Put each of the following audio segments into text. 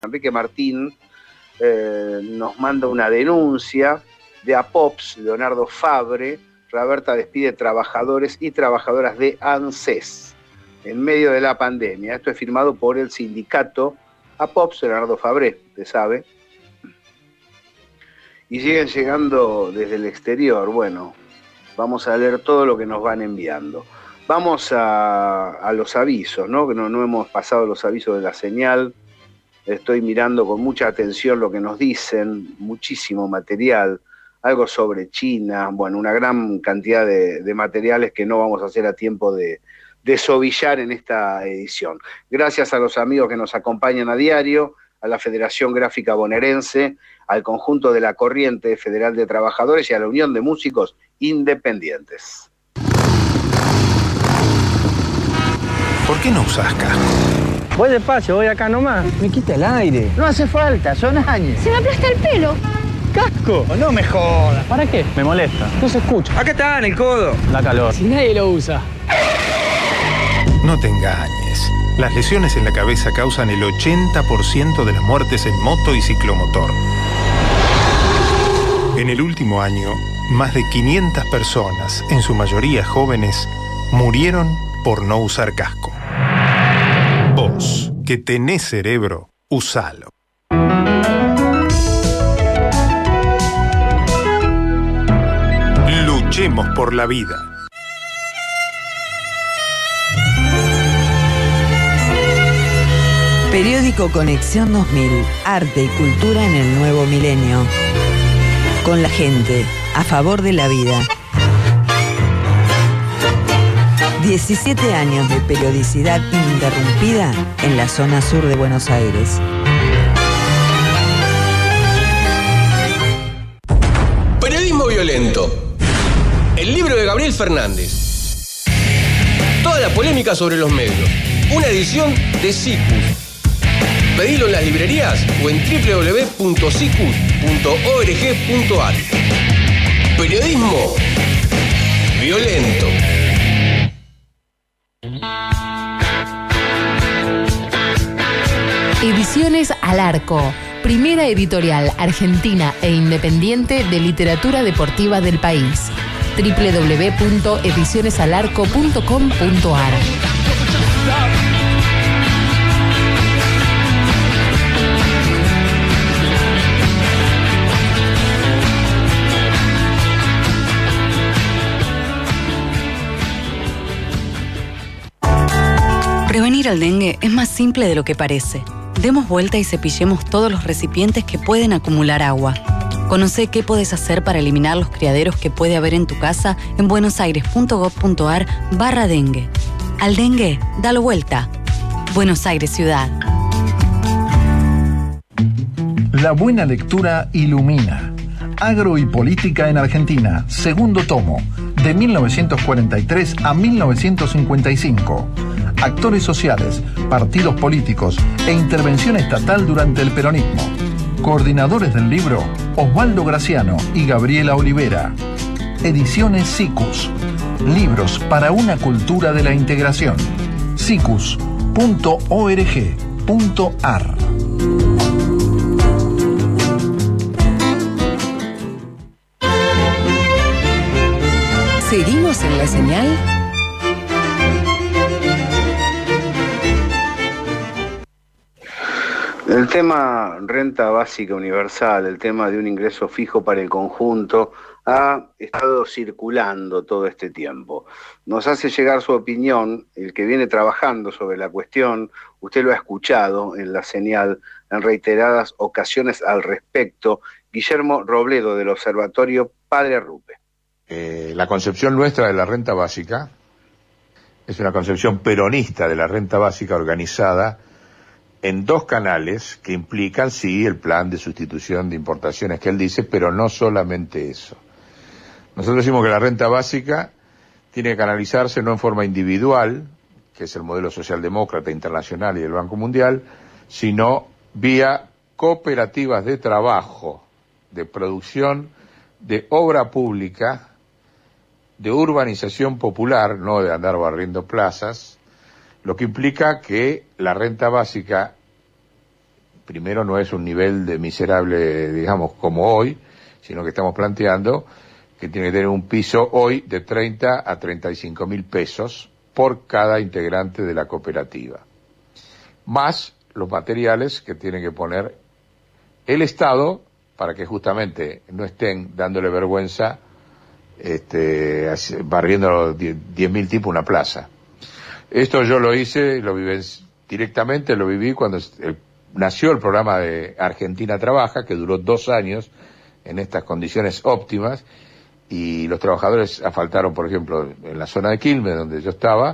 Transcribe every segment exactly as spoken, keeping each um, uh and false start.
Enrique Martín eh, nos manda una denuncia de APOPS, Leonardo Fabre. Raberta despide trabajadores y trabajadoras de ANSES en medio de la pandemia. Esto es firmado por el sindicato APOPS, Leonardo Fabre, usted sabe. Y siguen llegando desde el exterior. Bueno, vamos a leer todo lo que nos van enviando. Vamos a, a los avisos, ¿no? Que no, no hemos pasado los avisos de la señal. Estoy mirando con mucha atención lo que nos dicen, muchísimo material, algo sobre China, bueno, una gran cantidad de, de materiales que no vamos a hacer a tiempo de, de sobillar en esta edición. Gracias a los amigos que nos acompañan a diario, a la Federación Gráfica Bonaerense, al conjunto de la Corriente Federal de Trabajadores y a la Unión de Músicos Independientes. ¿Por qué no usás casco? Voy despacio, voy acá nomás. Me quita el aire. No hace falta, son años. Se me aplasta el pelo. ¡Casco! No me jodas. ¿Para qué? Me molesta. No se escucha. Acá está, en el codo. La calor. Si nadie lo usa. No te engañes. Las lesiones en la cabeza causan el ochenta por ciento de las muertes en moto y ciclomotor. En el último año, más de quinientas personas, en su mayoría jóvenes, murieron por no usar casco. Vos, que tenés cerebro, usalo. Luchemos por la vida. Periódico Conexión dos mil. Arte y cultura en el nuevo milenio. Con la gente, a favor de la vida. diecisiete años de periodicidad ininterrumpida en la zona sur de Buenos Aires. Periodismo violento. El libro de Gabriel Fernández. Toda la polémica sobre los medios. Una edición de Cicus. Pedilo en las librerías o en doble u doble u doble u punto cicus punto org punto ar. Periodismo violento. Ediciones Al Arco, primera editorial argentina e independiente de literatura deportiva del país. doble u doble u doble u punto ediciones al arco punto com punto ar. Prevenir el dengue es más simple de lo que parece. Demos vuelta y cepillemos todos los recipientes que pueden acumular agua. Conoce qué podés hacer para eliminar los criaderos que puede haber en tu casa en buenosaires punto gov punto ar barra dengue. Al dengue, dalo vuelta. Buenos Aires Ciudad. La buena lectura ilumina. Agro y política en Argentina, segundo tomo, de mil novecientos cuarenta y tres a mil novecientos cincuenta y cinco. Actores sociales, partidos políticos e intervención estatal durante el peronismo. Coordinadores del libro, Osvaldo Graciano y Gabriela Olivera. Ediciones Cicus. Libros para una cultura de la integración. cicus punto org punto ar. ¿Seguimos en la señal? El tema renta básica universal, el tema de un ingreso fijo para el conjunto, ha estado circulando todo este tiempo. Nos hace llegar su opinión, el que viene trabajando sobre la cuestión, usted lo ha escuchado en la señal en reiteradas ocasiones al respecto, Guillermo Robledo del Observatorio Padre Arrupe. Eh, la concepción nuestra de la renta básica es una concepción peronista de la renta básica organizada en dos canales que implican, sí, el plan de sustitución de importaciones que él dice, pero no solamente eso. Nosotros decimos que la renta básica tiene que canalizarse no en forma individual, que es el modelo socialdemócrata internacional y del Banco Mundial, sino vía cooperativas de trabajo, de producción, de obra pública, de urbanización popular, no de andar barriendo plazas, lo que implica que la renta básica primero no es un nivel de miserable, digamos, como hoy, sino que estamos planteando que tiene que tener un piso hoy de treinta a treinta y cinco mil pesos por cada integrante de la cooperativa, más los materiales que tiene que poner el Estado para que justamente no estén dándole vergüenza este, barriendo diez mil tipos una plaza. Esto yo lo hice, lo viví directamente, lo viví cuando el, nació el programa de Argentina Trabaja, que duró dos años en estas condiciones óptimas, y los trabajadores asfaltaron, por ejemplo, en la zona de Quilmes, donde yo estaba,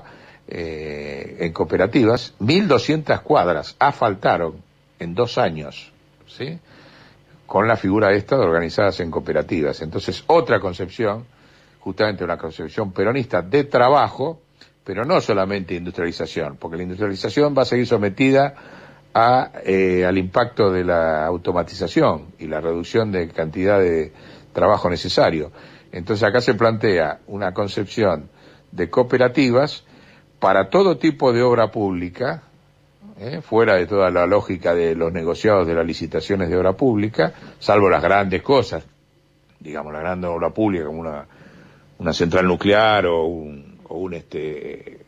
eh, en cooperativas, mil doscientas cuadras asfaltaron en dos años, ¿sí?, con la figura esta de organizadas en cooperativas. Entonces, otra concepción, justamente una concepción peronista de trabajo, pero no solamente industrialización, porque la industrialización va a seguir sometida a, eh, al impacto de la automatización y la reducción de cantidad de trabajo necesario. Entonces acá se plantea una concepción de cooperativas para todo tipo de obra pública, ¿eh? fuera de toda la lógica de los negociados de las licitaciones de obra pública, salvo las grandes cosas, digamos la gran obra pública como una, una central nuclear o un, o un este,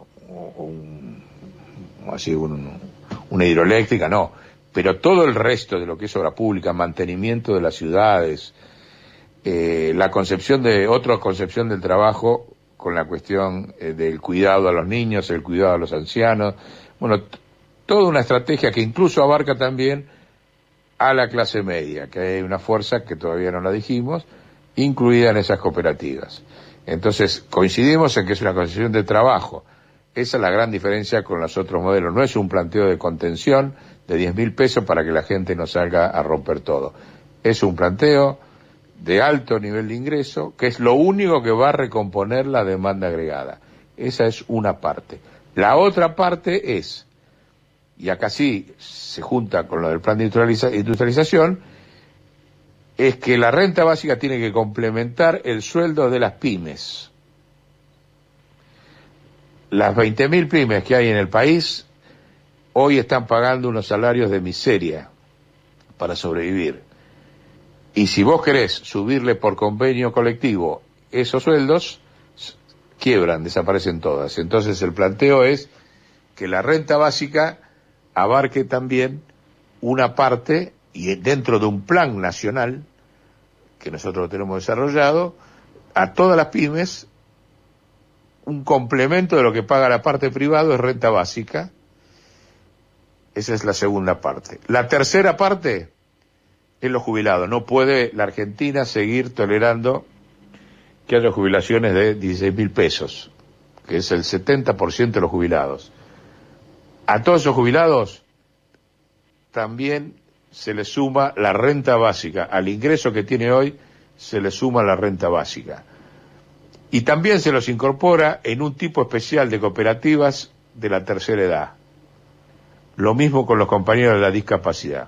o un, así un, una hidroeléctrica, no, pero todo el resto de lo que es obra pública, mantenimiento de las ciudades, eh, la concepción de, otra concepción del trabajo con la cuestión eh, del cuidado a los niños, el cuidado a los ancianos, bueno, t- toda una estrategia que incluso abarca también a la clase media, que hay una fuerza que todavía no la dijimos, incluida en esas cooperativas. Entonces, coincidimos en que es una concepción de trabajo. Esa es la gran diferencia con los otros modelos. No es un planteo de contención de diez mil pesos para que la gente no salga a romper todo. Es un planteo de alto nivel de ingreso, que es lo único que va a recomponer la demanda agregada. Esa es una parte. La otra parte es, y acá sí se junta con lo del plan de industrializa- industrialización, es que la renta básica tiene que complementar el sueldo de las pymes. Las veinte mil pymes que hay en el país hoy están pagando unos salarios de miseria para sobrevivir. Y si vos querés subirle por convenio colectivo esos sueldos, quiebran, desaparecen todas. Entonces el planteo es que la renta básica abarque también una parte, y dentro de un plan nacional, que nosotros lo tenemos desarrollado, a todas las pymes, un complemento de lo que paga la parte privada es renta básica. Esa es la segunda parte. La tercera parte es los jubilados. No puede la Argentina seguir tolerando que haya jubilaciones de dieciséis mil pesos, que es el setenta por ciento de los jubilados. A todos esos jubilados también se le suma la renta básica. Al ingreso que tiene hoy se le suma la renta básica. Y también se los incorpora en un tipo especial de cooperativas de la tercera edad. Lo mismo con los compañeros de la discapacidad.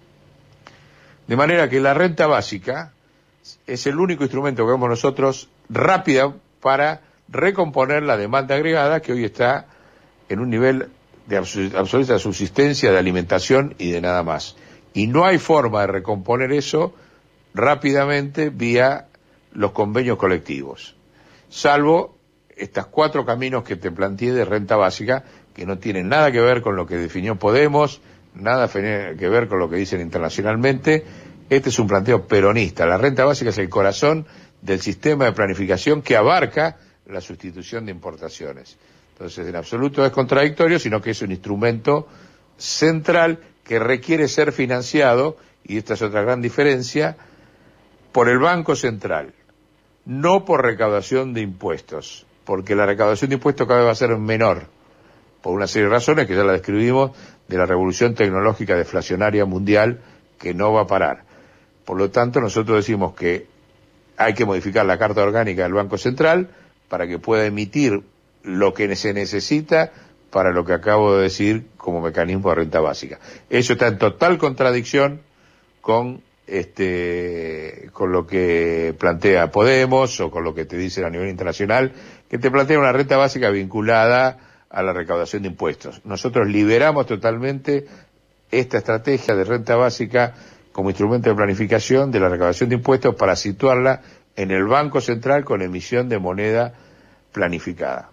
De manera que la renta básica es el único instrumento que vemos nosotros rápida para recomponer la demanda agregada, que hoy está en un nivel de absoluta subsistencia, de alimentación y de nada más. Y no hay forma de recomponer eso rápidamente vía los convenios colectivos, salvo estos cuatro caminos que te planteé de renta básica, que no tienen nada que ver con lo que definió Podemos, nada que ver con lo que dicen internacionalmente. Este es un planteo peronista. La renta básica es el corazón del sistema de planificación que abarca la sustitución de importaciones. Entonces, en absoluto es contradictorio, sino que es un instrumento central que requiere ser financiado, y esta es otra gran diferencia, por el Banco Central, no por recaudación de impuestos, porque la recaudación de impuestos cada vez va a ser menor, por una serie de razones que ya la describimos, de la revolución tecnológica deflacionaria mundial que no va a parar. Por lo tanto, nosotros decimos que hay que modificar la Carta Orgánica del Banco Central para que pueda emitir lo que se necesita para lo que acabo de decir como mecanismo de renta básica. Eso está en total contradicción con este con lo que plantea Podemos o con lo que te dicen a nivel internacional, que te plantea una renta básica vinculada a la recaudación de impuestos. Nosotros liberamos totalmente esta estrategia de renta básica como instrumento de planificación de la recaudación de impuestos para situarla en el Banco Central con emisión de moneda planificada.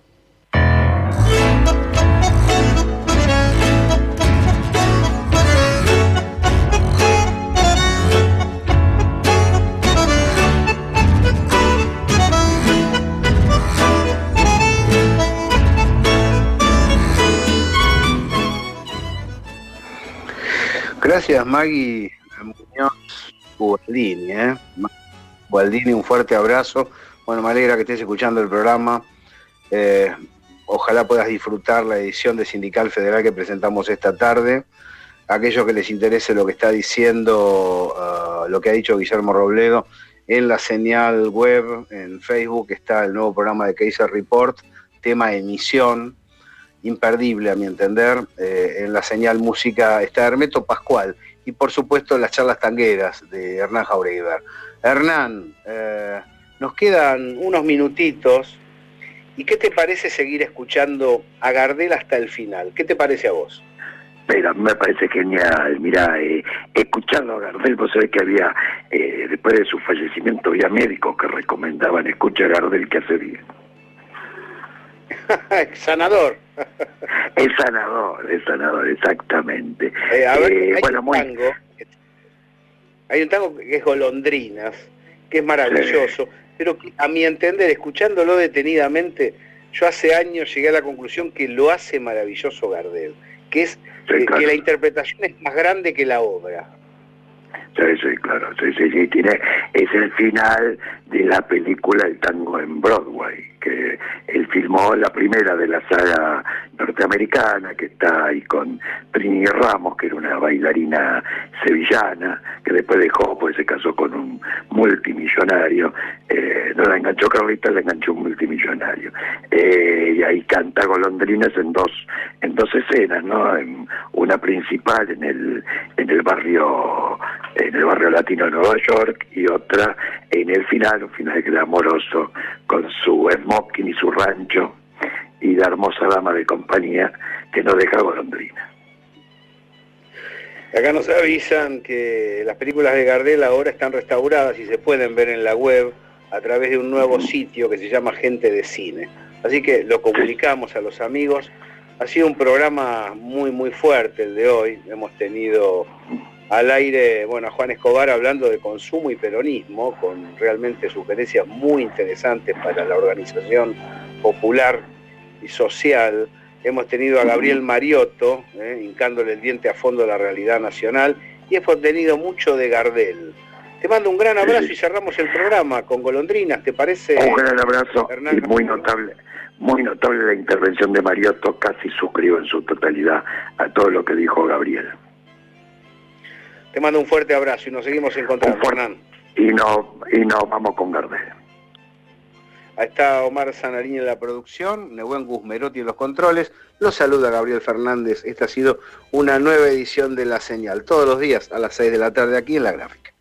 Gracias, Maggie Muñoz Gualdini, ¿eh? Gualdini, un fuerte abrazo. Bueno, me alegra que estés escuchando el programa. Eh, ojalá puedas disfrutar la edición de Sindical Federal que presentamos esta tarde. Aquellos que les interese lo que está diciendo, uh, lo que ha dicho Guillermo Robledo, en la señal web, en Facebook, está el nuevo programa de Kaiser Report, tema emisión, imperdible a mi entender. Eh, en la señal música está Hermeto Pascual y por supuesto las charlas tangueras de Hernán Jauregui. Hernán, eh, nos quedan unos minutitos y ¿qué te parece seguir escuchando a Gardel hasta el final? ¿Qué te parece a vos? Pero me parece genial, mirá, eh, escuchando a Gardel, vos sabés que había, eh, después de su fallecimiento, había médicos que recomendaban escuchar a Gardel que hace bien. Sanador. Es sanador, es sanador, exactamente. Eh, a ver, eh, hay, bueno, un muy... tango, hay un tango que es Golondrinas, que es maravilloso, sí. Pero que, a mi entender, escuchándolo detenidamente, yo hace años llegué a la conclusión que lo hace maravilloso Gardel, que es sí, eh, claro. que la interpretación es más grande que la obra. Sí, sí, claro, sí, sí, sí, tiene, es el final de la película El Tango en Broadway, que él filmó la primera de la saga norteamericana, que está ahí con Trini Ramos, que era una bailarina sevillana, que después dejó, pues se casó con un multimillonario, eh, no la enganchó Carlita, la enganchó un multimillonario, eh, y ahí canta Golondrinas en dos, en dos escenas, ¿no? En una principal en el, en el barrio... en el barrio latino de Nueva York, y otra en el final, un final glamoroso, con su smoking y su rancho, y la hermosa dama de compañía que no deja golondrina. Acá nos avisan que las películas de Gardel ahora están restauradas y se pueden ver en la web a través de un nuevo sitio que se llama Gente de Cine. Así que lo comunicamos a los amigos. Ha sido un programa muy, muy fuerte el de hoy. Hemos tenido al aire, bueno, a Juan Escobar hablando de consumo y peronismo, con realmente sugerencias muy interesantes para la organización popular y social. Hemos tenido a Gabriel Mariotto, eh, hincándole el diente a fondo a la realidad nacional, y hemos tenido mucho de Gardel. Te mando un gran abrazo y cerramos el programa con Golondrinas, ¿te parece? Un gran abrazo, Hernán? Y muy notable, muy notable la intervención de Mariotto, casi suscribo en su totalidad a todo lo que dijo Gabriel. Te mando un fuerte abrazo y nos seguimos encontrando, Hernán. Y no, y nos vamos con Gardel. Ahí está Omar Zanarín en la producción, Nehuen Guzmerotti en los controles. Los saluda Gabriel Fernández. Esta ha sido una nueva edición de La Señal, todos los días a las seis de la tarde aquí en La Gráfica.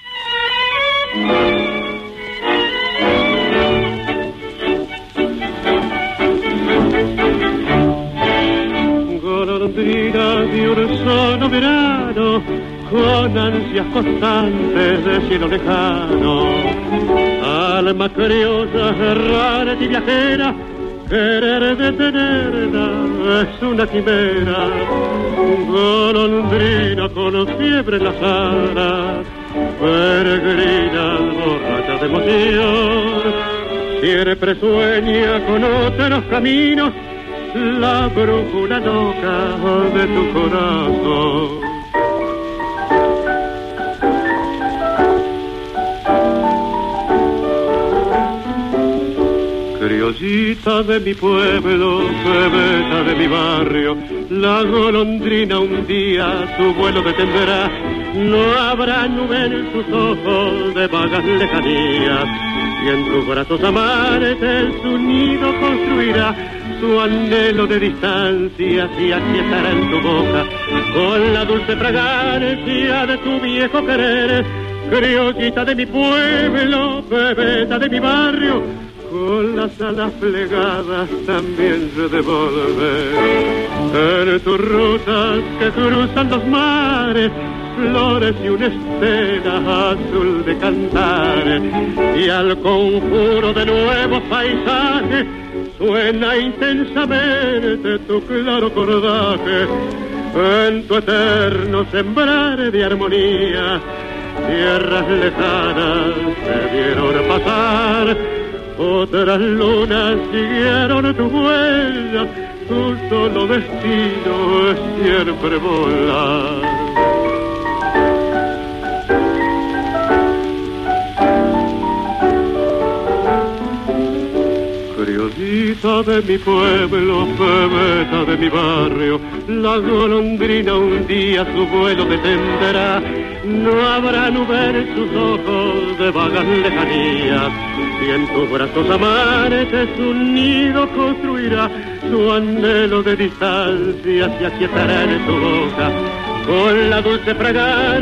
Golondrina de un solo verano, con ansias constantes de cielo lejano, alma criolla, errante y viajera, querer detenerla es una quimera. Golondrina con fiebre en las alas, peregrina borracha de emoción, siempre sueña con otros caminos, la brújula loca de tu corazón. Criollita de mi pueblo, bebeta de mi barrio, la golondrina un día su vuelo detendrá. No habrá nube en sus ojos de vagas lejanías, y en tus brazos amantes su nido construirá. Su anhelo de distancia y aquí estará en tu boca, con la dulce fragancia de tu viejo querer. Criollita de mi pueblo, bebeta de mi barrio, con las alas plegadas también se devolver. En tus rutas que cruzan los mares, flores y una estela azul de cantar, y al conjuro de nuevos paisajes suena intensamente tu claro cordaje. En tu eterno sembrar de armonía, tierras lejanas te vieron pasar, otras lunas siguieron tu huella, tu solo destino es siempre volar. Criolita de mi pueblo, bebeta de mi barrio, la golondrina un día su vuelo detendrá. No habrá nube en sus ojos de vagas lejanías, y en tus brazos amares un nido construirá. Su anhelo de distancia se aquietará en tu boca con la dulce fragancia